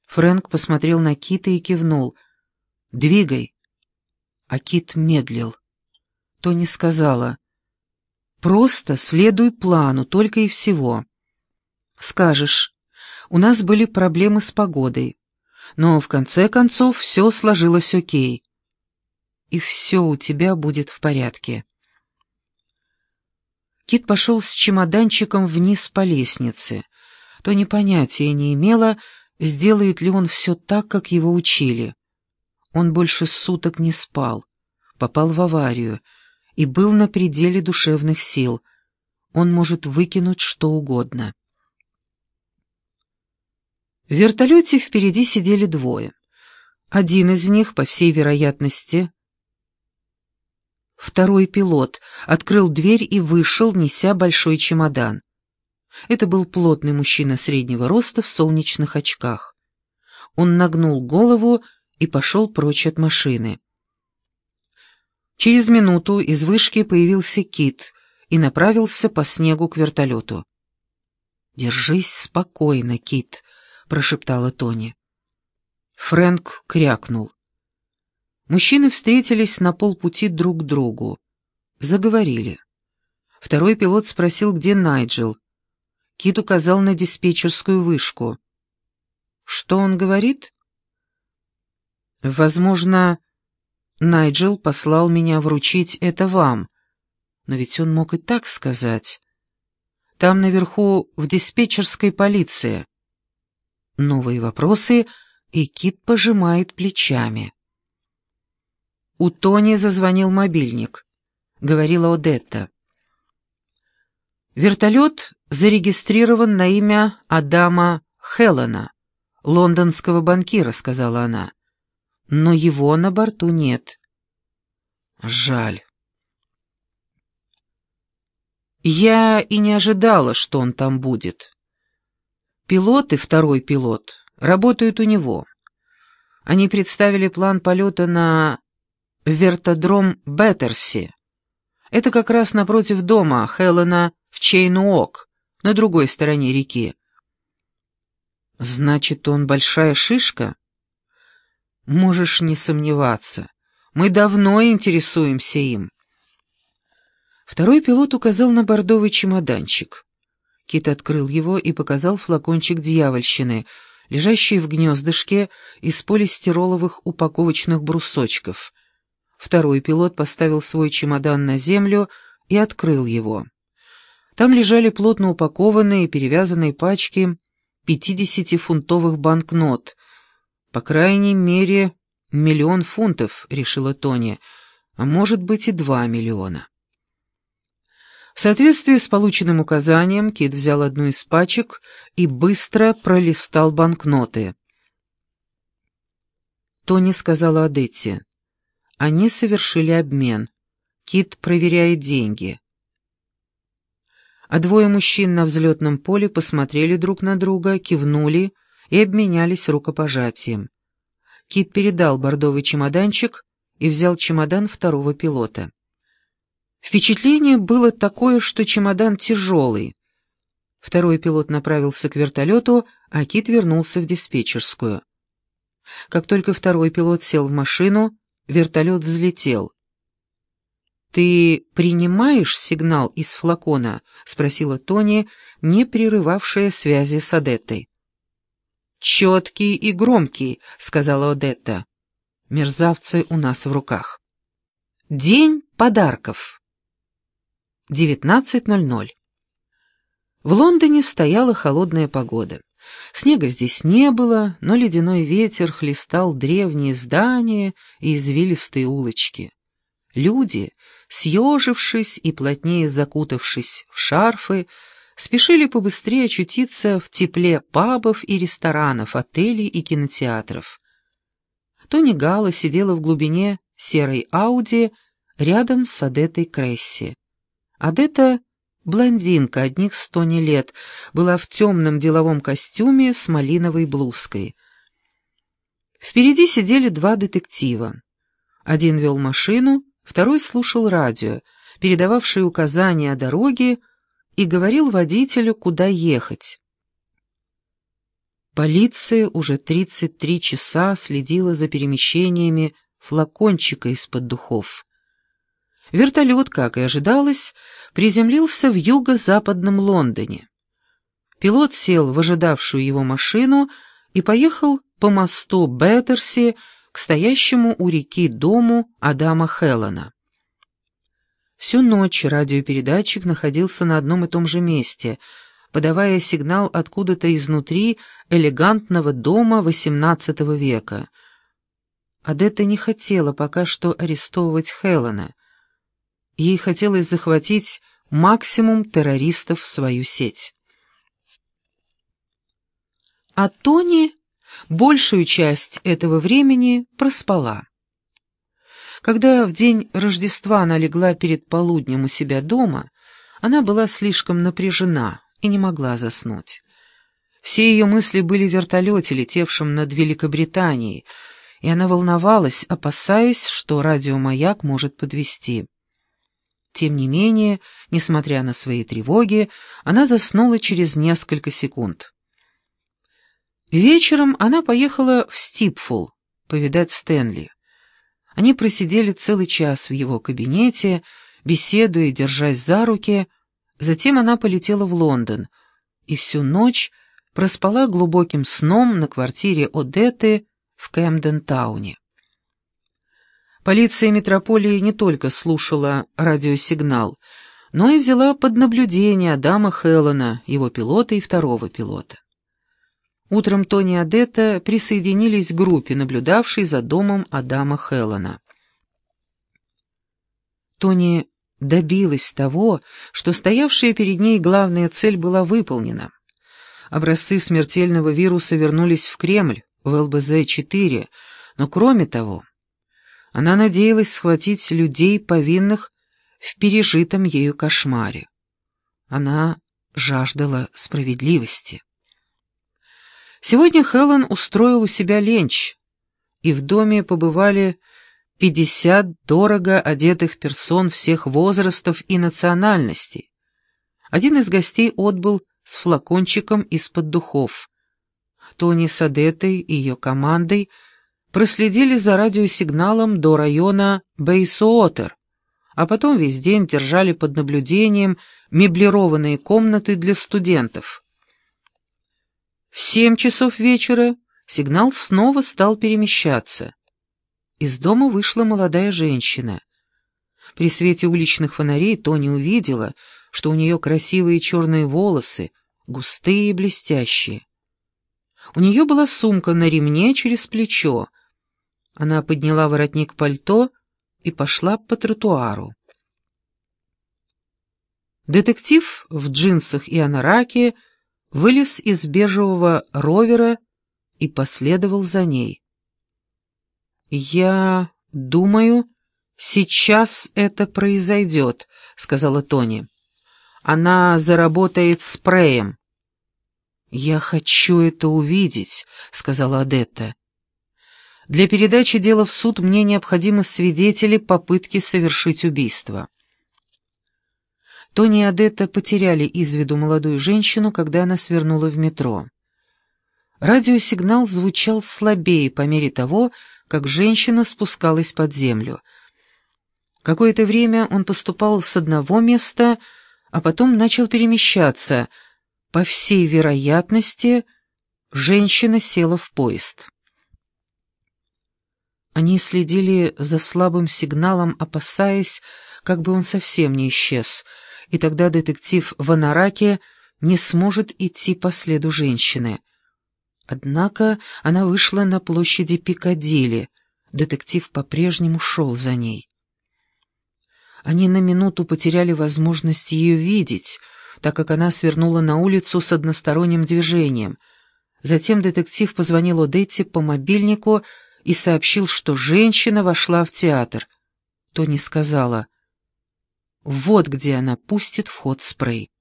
Фрэнк посмотрел на Кита и кивнул. «Двигай». А Кит медлил. Тони сказала: «Просто следуй плану, только и всего. Скажешь, у нас были проблемы с погодой, но в конце концов все сложилось окей. И все у тебя будет в порядке». Кит пошел с чемоданчиком вниз по лестнице. Тони понятия не имела, сделает ли он все так, как его учили. Он больше суток не спал, попал в аварию и был на пределе душевных сил. Он может выкинуть что угодно. В вертолете впереди сидели двое. Один из них, по всей вероятности, второй пилот, открыл дверь и вышел, неся большой чемодан. Это был плотный мужчина среднего роста в солнечных очках. Он нагнул голову и пошел прочь от машины. Через минуту из вышки появился Кит и направился по снегу к вертолету. «Держись спокойно, Кит», — прошептала Тони. Фрэнк крякнул. Мужчины встретились на полпути друг к другу. Заговорили. Второй пилот спросил, где Найджел. Кит указал на диспетчерскую вышку. «Что он говорит?» «Возможно, Найджел послал меня вручить это вам. Но ведь он мог и так сказать. Там наверху в диспетчерской полиция». Новые вопросы, и Кит пожимает плечами. У Тони зазвонил мобильник. Говорила Одетта. «Вертолет зарегистрирован на имя Адама Хеллена, лондонского банкира», — сказала она. «Но его на борту нет». «Жаль». «Я и не ожидала, что он там будет. Пилот и второй пилот работают у него. Они представили план полета на вертодром Беттерси. Это как раз напротив дома Хеллена в Чейнуок, на другой стороне реки». «Значит, он большая шишка?» «Можешь не сомневаться. Мы давно интересуемся им». Второй пилот указал на бордовый чемоданчик. Кит открыл его и показал флакончик дьявольщины, лежащий в гнездышке из полистироловых упаковочных брусочков. Второй пилот поставил свой чемодан на землю и открыл его. Там лежали плотно упакованные и перевязанные пачки 50-фунтовых банкнот. «По крайней мере, 1 000 000 фунтов», — решила Тони, — «а может быть и 2 миллиона». В соответствии с полученным указанием Кит взял одну из пачек и быстро пролистал банкноты. Тони сказала Одетте: «Они совершили обмен. Кит проверяет деньги». А двое мужчин на взлетном поле посмотрели друг на друга, кивнули и обменялись рукопожатием. Кит передал бордовый чемоданчик и взял чемодан второго пилота. Впечатление было такое, что чемодан тяжелый. Второй пилот направился к вертолету, а Кит вернулся в диспетчерскую. Как только второй пилот сел в машину, вертолет взлетел. «Ты принимаешь сигнал из флакона?» — спросила Тони, не прерывавшая связи с Одеттой. «Четкий и громкий», — сказала Одетта. «Мерзавцы у нас в руках». День подарков. 19:00. В Лондоне стояла холодная погода. Снега здесь не было, но ледяной ветер хлестал древние здания и извилистые улочки. Люди, съежившись и плотнее закутавшись в шарфы, спешили побыстрее очутиться в тепле пабов и ресторанов, отелей и кинотеатров. Тони Галла сидела в глубине серой Ауди рядом с Одеттой Кресси. Одетта, блондинка одних 100 лет, была в темном деловом костюме с малиновой блузкой. Впереди сидели два детектива. Один вел машину, второй слушал радио, передававшее указания о дороге, и говорил водителю, куда ехать. Полиция уже 33 часа следила за перемещениями флакончика из-под духов. Вертолет, как и ожидалось, приземлился в юго-западном Лондоне. Пилот сел в ожидавшую его машину и поехал по мосту Беттерси к стоящему у реки дому Адама Хеллона. Всю ночь радиопередатчик находился на одном и том же месте, подавая сигнал откуда-то изнутри элегантного дома XVIII века. Одетта не хотела пока что арестовывать Хеллона. Ей хотелось захватить максимум террористов в свою сеть. А Тони большую часть этого времени проспала. Когда в день Рождества она легла перед полуднем у себя дома, она была слишком напряжена и не могла заснуть. Все ее мысли были в вертолете, летевшем над Великобританией, и она волновалась, опасаясь, что радиомаяк может подвести. Тем не менее, несмотря на свои тревоги, она заснула через несколько секунд. Вечером она поехала в Стипфул повидать Стэнли. Они просидели целый час в его кабинете, беседуя и держась за руки. Затем она полетела в Лондон и всю ночь проспала глубоким сном на квартире Одетты в Кэмден-тауне. Полиция метрополии не только слушала радиосигнал, но и взяла под наблюдение Адама Хеллона, его пилота и второго пилота. Утром Тони и Одетта присоединились к группе, наблюдавшей за домом Адама Хеллона. Тони добилась того, что стоявшая перед ней главная цель была выполнена. Образцы смертельного вируса вернулись в Кремль, в ЛБЗ-4, но кроме того, она надеялась схватить людей, повинных в пережитом ею кошмаре. Она жаждала справедливости. Сегодня Хеллон устроил у себя ленч, и в доме побывали 50 дорого одетых персон всех возрастов и национальностей. Один из гостей отбыл с флакончиком из-под духов. Тони с Одеттой и ее командой проследили за радиосигналом до района Бейсуотер, а потом весь день держали под наблюдением меблированные комнаты для студентов. В 7 часов вечера сигнал снова стал перемещаться. Из дома вышла молодая женщина. При свете уличных фонарей Тони увидела, что у нее красивые черные волосы, густые и блестящие. У нее была сумка на ремне через плечо. Она подняла воротник пальто и пошла по тротуару. Детектив в джинсах и анараке вылез из бежевого ровера и последовал за ней. «Я думаю, сейчас это произойдет», — сказала Тони. «Она заработает спреем». «Я хочу это увидеть», — сказала Одетта. «Для передачи дела в суд мне необходимы свидетели попытки совершить убийство». Тони и Одетта потеряли из виду молодую женщину, когда она свернула в метро. Радиосигнал звучал слабее по мере того, как женщина спускалась под землю. Какое-то время он поступал с одного места, а потом начал перемещаться. По всей вероятности, женщина села в поезд. Они следили за слабым сигналом, опасаясь, как бы он совсем не исчез, и тогда детектив в анараке не сможет идти по следу женщины. Однако она вышла на площади Пикадилли. Детектив по-прежнему шел за ней. Они на минуту потеряли возможность ее видеть, так как она свернула на улицу с односторонним движением. Затем детектив позвонил Одетте по мобильнику и сообщил, что женщина вошла в театр. Тони сказала: «Вот где она пустит в ход спрей».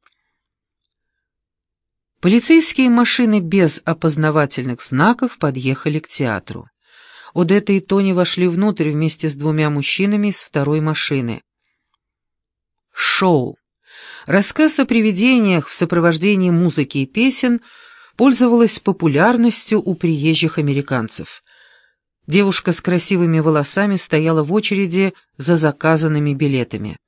Полицейские машины без опознавательных знаков подъехали к театру. Одетта и Тони вошли внутрь вместе с 2 мужчинами из второй машины. Шоу. Рассказ о привидениях в сопровождении музыки и песен пользовалась популярностью у приезжих американцев. Девушка с красивыми волосами стояла в очереди за заказанными билетами.